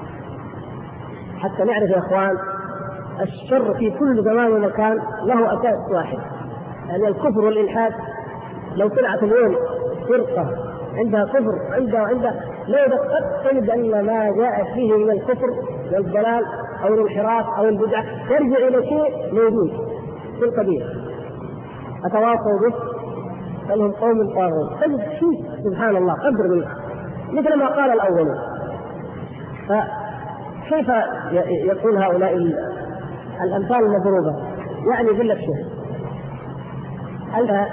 A: حتى نعرف يا إخوان الشر في كل زمان ومكان له أساس واحد، يعني الكفر والإلحاد. لو طلعت اليوم فرقة عندها كفر عندها لا يدقق تجد أن ما جاء فيه من الكفر والضلال أو الانحراف أو البدعة يرجع إلى شيء موجود في القديم أتواصوا به أنهم قوم طاغون. تجد شيء سبحان الله قدر منه مثل ما قال الأولون. فكيف يكون هؤلاء الأمثال المضروبة؟ يعني يقول لك شيء أنت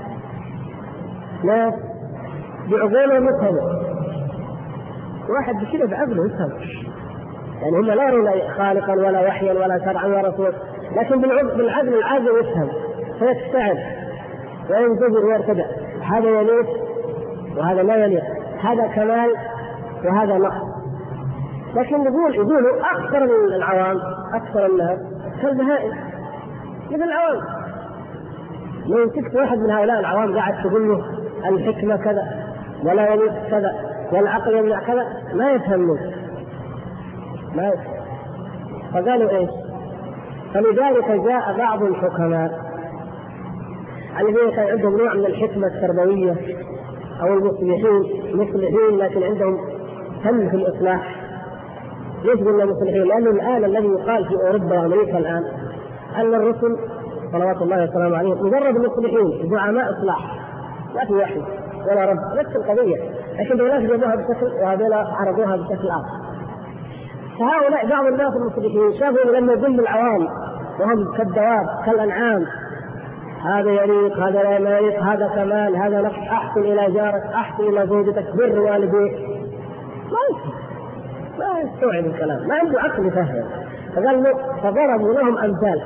A: ناس بعقوله مفهمة، واحد بكذا بعقله يفهم، يعني هم لا يرون خالقا ولا وحيا ولا شرعا ولا رسول، لكن بالعقل العاقل يفهم فيستعد وينتظر ويرتدع، هذا يليق وهذا لا يليق، هذا كمال وهذا نقص. لكن يقولوا أكثر العوام أكثر الناس كالبهائم مثل العوام. لو مسكت واحد من هؤلاء العوام قاعد تقول له الحكمة كذا ولا يليق كذا والعقل يمنع كذا ما يفهمون، ما يفهم. فقالوا ايش؟ فلذلك جاء بعض الحكماء الذين كان عندهم نوع من الحكمة التربوية او المصلحين لكن عندهم فن في الإصلاح. ليش قلنا مصلحين؟ لأنه الآن الذي يقال في أوروبا وأمريكا الآن أن الرسل صلوات الله وسلامه عليهم مجرد مصلحين زعماء إصلاح، لا في وحي ولا رب، نفس القضية، لكن دولات جابوها بشكل وهذول عرضوها بشكل آخر. فهؤلاء بعض الناس المصلحين شافوا لما يقول العوام وهم كالدواب كالأنعام هذا يليق هذا لا يليق هذا كمال هذا نقص، أحسن إلى جارك أحسن إلى زوجتك بر والديك، ما يستوعب الكلام، ما عنده عقل يفهم. فقال له فضربوا لهم أمثال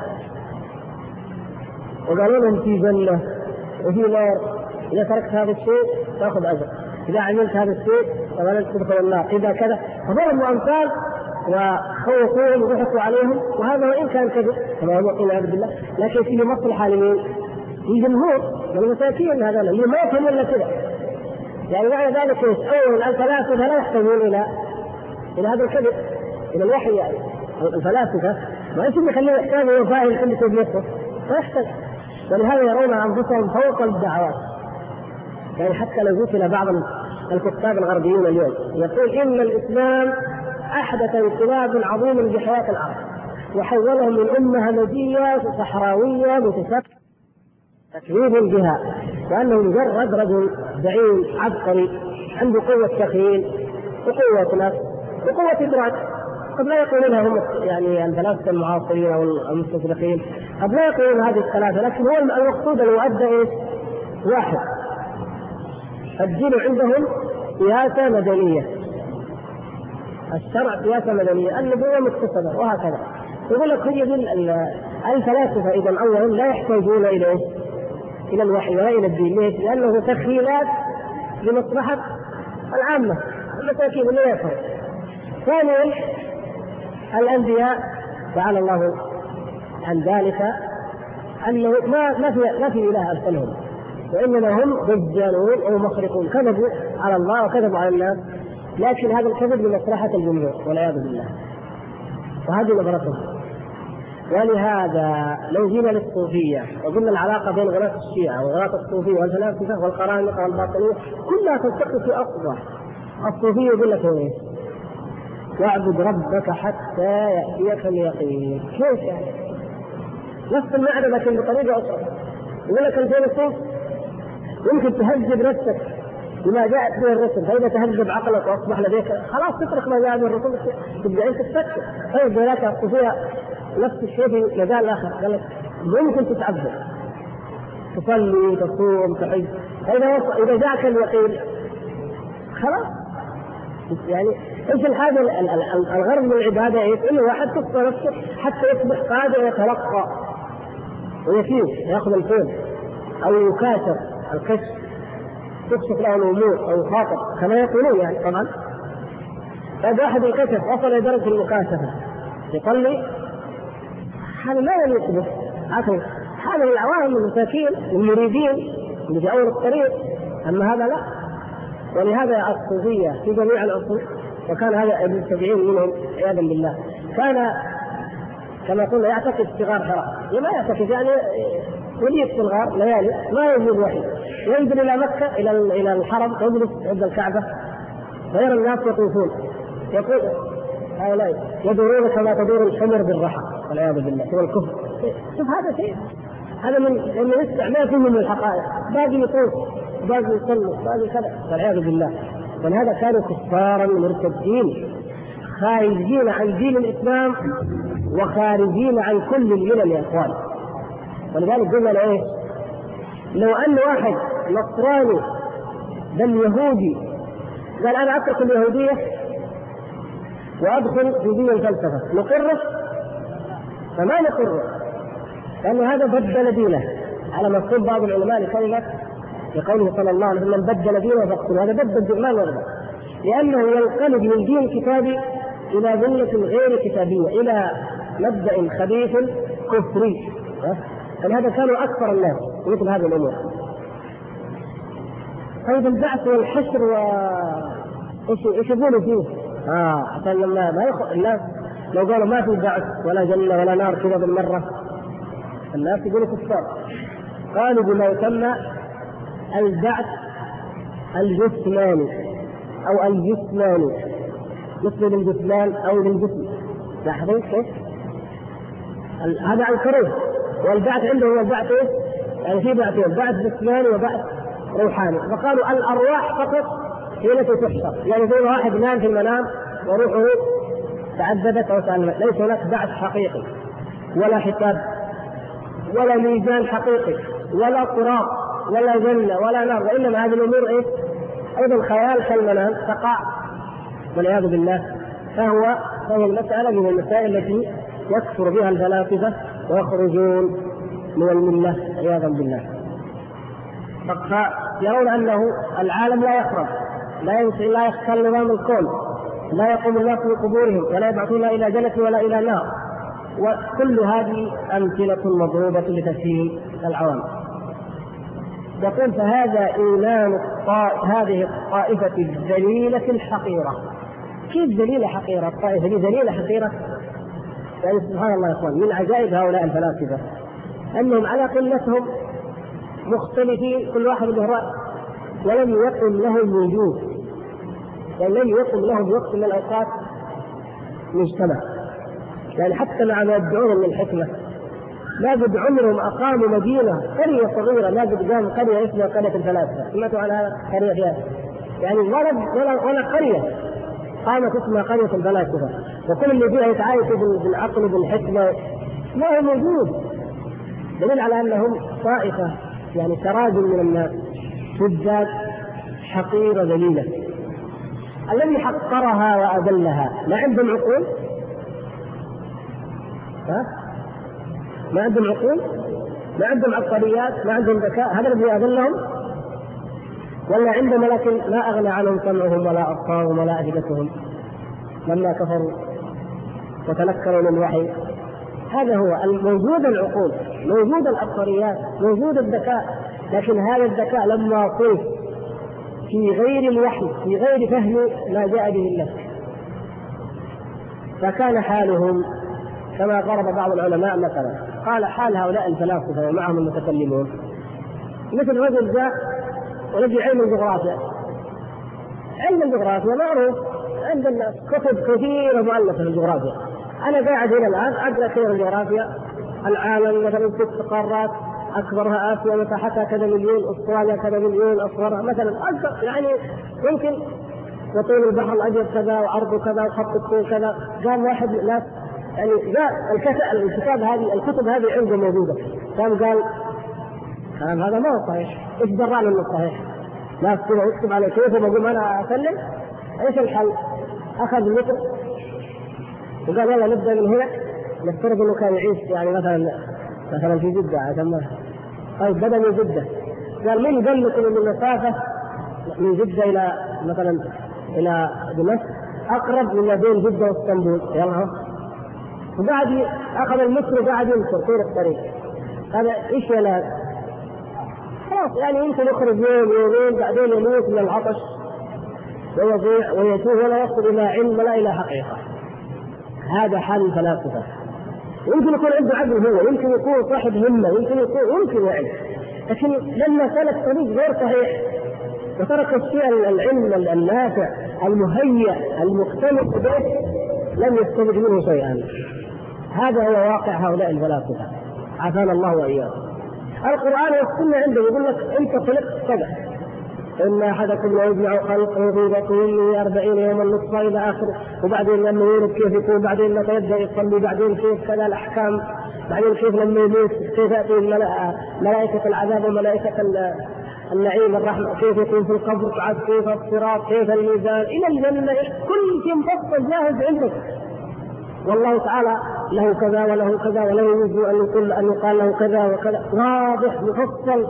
A: وقالوا لهم في جنة وفي نار، إذا تركت هذا الشيء تأخذ أجر، إذا عملت هذا الشيء فلا تدخل النار، إذا كذا. فضربوا أمثال وخوفوهم وضحكوا عليهم، وهذا وإن كان كذب كما هو قيل عبد الله، لكن فيه مصلحة لمين؟ للجمهور والمساكين هذا اللي ما يفهمون إلا كذا. يعني معنى ذلك أولا الفلاسفة لا يحتاجون إلى هذا الكذب، إلى الوحي. يعني الفلاسفة ما يمكن يخليه يحتاج إلى فاعل كل شيء بنفسه، ما يحتاج. ولهذا يرون أنفسهم فوق الدعوات. يعني حتى لو جئت إلى بعض الكتاب الغربيين اليوم يقول إن الإسلام أحدث انقلاب عظيم بحياة العرب وحولهم من أمة همجية صحراوية متشابهة تكذيب بها، وأنه مجرد رجل زعيم عبقري عنده قوة تخيل وقوة نفس وقوة إدراك. قد لا يقولونها هم يعني الفلاسفة المعاصرين أو المستشرقين، قد لا يقولون هذه الثلاثة، لكن هو المقصود المؤدى إيش؟ واحد، الدين عندهم سياسة مدنية، الشرع سياسة مدنية، النبوة مكتسبة، وهكذا. يقول لك هي الفلاسفة إذا أولا لا يحتاجون إلى الوحي ولا إلى الدين، لأنه تخيلات لمصلحة العامة المساكين اللي يفهم. ثانيا الأنبياء تعالى الله عن ذلك أنه ما في إله أرسلهم، وإنما هم دجالون أو مخرقون، كذبوا على الله وكذبوا على الناس، لكن هذا الكذب لمصلحة الجمهور والعياذ بالله، وهذه نظرتهم. ولهذا لو جينا للصوفية وقلنا العلاقة بين غلاة الشيعة وغلاة الصوفية والفلاسفة والقرامطة والباطنية كلها تلتقي في أصبح. الصوفية يقول لك إيه؟ واعبد ربك حتى يأتيك اليقين. كيف يعني؟ نفس المعنى لكن بطريقة أخرى. يقول لك الفيلسوف يمكن تهذب نفسك بما جاءت به الرسل، فإذا تهذب عقلك وأصبح لديك خلاص تترك ما جاء به الرسل تبدأ أنت تفكر. طيب ولكن الصوفية نفس الشيء في مجال آخر، قال لك ممكن تتعبد تصلي تصوم تحج، إذا جاءك اليقين خلاص. يعني ايش الحاجه الغرض من العباده ايش؟ انه واحد تصفى نفسه حتى يصبح قادر يتلقى ويفيد ياخذ الفهم او يكاشف الكشف تكشف له الامور او يخاطب كما يقولون يعني. طبعا هذا واحد الكشف وصل الى درجه المكاشفه يصلي، هذا لا يليق به. هذا العوام المساكين المريدين اللي في اول الطريق، اما هذا لا. ولهذا الصوفية في جميع العصور، وكان هذا ابن السبعين منهم عياذا بالله، كان كما قلنا يعتكف صغار حراء. لما يعتكف يعني يليق في الغار ليالي ما يجوز وحي، ينزل الى مكة الى الحرم يجلس عند الكعبة ويرى الناس يطوفون، يقول هؤلاء يدورون كما تدور الحمر بالرحى والعياذ بالله. هو الكفر. شوف هذا شيء، هذا من يسمع ما فيه من الحقائق، باقي يطوف باقي يصلي باقي كذا والعياذ بالله. ولهذا كانوا كفارا مرتدين خارجين عن دين الاسلام وخارجين عن كل الملل يا اخوان. ولذلك قلنا له ايه؟ لو ان واحد نصراني بل يهودي قال انا اترك اليهوديه وادخل في دين الفلسفه نقره؟ فما نقره، لأن هذا بدل دينه على ما يقول بعض العلماء لكلمة لقوله صلى الله عليه وسلم بدل دينه فاقتلوه. هذا بدل ما يرضى، لأنه ينقلب من دين كتابي إلى ملة غير كتابية، إلى مبدأ خبيث كفري. فلهذا كانوا أكثر الناس مثل هذه الأمور. طيب البعث والحشر ايش يقولوا فيه؟ عشان لما ما يخ الناس لو قالوا ما في بعث ولا جنة ولا نار كذا بالمرة الناس يقولوا كفار. قالوا بما يسمى البعث الجسماني او الجسماني، مثل للجسمان او للجسم. لاحظين كيف؟ هذا عن كروه. والبعث عنده هو البعث ايه؟ يعني في بعثين، بعث جسماني وبعث روحاني. فقالوا الارواح فقط هي التي تحشر، يعني زي واحد نام في المنام وروحه تعذبت او تعلمت، ليس هناك بعث حقيقي ولا حساب ولا ميزان حقيقي ولا صراط ولا جنة ولا نار، وإنما هذه الأمور إيه؟ أيضا خيال كالمنام تقع والعياذ بالله. فهي المسألة من المسائل التي يكفر بها الفلاسفة ويخرجون من الملة عياذا بالله. فيرون أنه العالم لا يخرج، لا يختل نظام الكون، لا يقوم الناس من قبورهم ولا يبعثون إلى جنة ولا إلى نار. وكل هذه أمثلة مضروبة لتفهيم العوام. يقول فهذا إيمان هذه الطائفة الذليلة الحقيرة. كيف ذليلة حقيرة؟ الطائفة دي ذليلة حقيرة؟ يعني سبحان الله يا إخوان، من عجائب هؤلاء الفلاسفة أنهم على قلتهم مختلفين كل واحد له رأي، ولم يقم لهم وجود، يعني لم يقم لهم وقت من الأوقات مجتمع. يعني حتى مع ما يدعون من الحكمة لا قد عمرهم أقاموا مدينة قرية صغيرة، لا قد قام قرية اسمها قرية الفلاسفة. سمعتوا عن هذا؟ قرية فيها يعني ولا قرية قامت اسمها قرية الفلاسفة، وكل اللي فيها يتعايش بالعقل وبالحكمة ما هو موجود. دليل على أنهم طائفة يعني تراجل من الناس شداد حقيرة ذليلة. الذي حقرها وأذلها ما عندهم عقول؟ ما عندهم عقول؟ ما عندهم عبقريات؟ ما عندهم ذكاء؟ هذا الذي أذلهم؟ ولا عندهم لكن ما أغنى عنهم سمعهم ولا أبصارهم ولا أفئدتهم لما كفروا وتنكروا من الوحي؟ هذا هو موجود العقول، موجود العبقريات، موجود الذكاء، لكن هذا الذكاء لما صرف في غير الوحي، في غير فهم ما جاء به الله، فكان حالهم كما ضرب بعض العلماء مثلا، قال حال هؤلاء الفلاسفة ومعهم المتكلمون مثل رجل جاء ولدي علم الجغرافيا. علم الجغرافيا معروف عند الناس، كتب كثيرة مؤلفة في الجغرافيا. أنا قاعد هنا الآن أقرأ كثير الجغرافيا، العالم مثلا 6 قارات، أكبرها آسيا مساحتها كذا مليون، أستراليا كذا مليون، أصغرها مثلا أكبر يعني يمكن، وطول البحر الأبيض كذا وعرضه كذا وخط الطول كذا. قام واحد من الناس يعني جاء الكتاب هذه الكتب هذه عنده موجودة، قال هذا ما هو صحيح، ايش درانا انه صحيح؟ ناس كذا يكتب على كيف وبقوم انا اسلم. ايش الحل؟ اخذ المتر وقال يلا نبدا من هنا، نفترض انه كان يعيش يعني مثلا في جده عشان طيب بدا من جده، قال مين قال لكم ان المسافه من جده الى مثلا الى دمشق اقرب من بين جده واسطنبول؟ يلا وقعد اخذ المتر وقاعد يمشي طول الطريق. هذا ايش ينال؟ خلاص يعني يمكن يخرج يومين بعدين يموت من العطش ويضيع ويتوه ولا يصل الى علم ولا الى حقيقه. هذا حال الفلاسفه. يمكن يكون عنده عقل هو، يمكن يكون صاحب همه، يمكن يعني، لكن لما سلك طريق غير صحيح وترك الشيء العلم النافع المهيأ المكتمل به لم يستفد منه شيئا. هذا هو واقع هؤلاء الفلاسفه، عافانا الله واياهم. القرآن والسنة عنده يقول لك أنت خلقت كذا، إن أحدكم لا يجمع خلقه في بطنه 40 يوما نطفة إلى آخره، وبعدين لما يولد كيف يكون، بعدين لما يبدأ يصلي، بعدين كيف كذا الأحكام، بعدين كيف لما يموت كيف يأتي ملائكة العذاب وملائكة النعيم الرحمة، كيف يكون في القبر، بعد كيف الصراط، كيف الميزان إلى الجنة، كل شيء مفصل جاهز عندك. والله تعالى له كذا وله كذا وله يجوز أن يقال له كذا وكذا، واضح مفصل.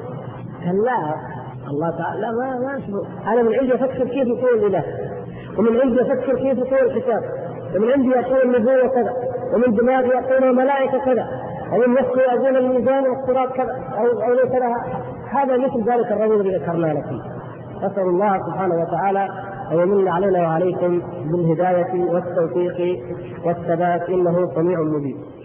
A: لا الله تعالى ما أشبه. أنا من عندي أفكر كيف يكون الإله، ومن عندي أفكر كيف يكون الكتاب، ومن عندي أقول النبوة كذا، ومن دماغي أقول الملائكة كذا، ومن نفسي أقول الميزان والصراط كذا أو كذا. هذا مثل ذلك الرجل الذي ذكرنا لكم. أسأل الله سبحانه وتعالى أن يمن علينا وعليكم بالهداية والتوفيق والثبات، إنه سميع مجيب.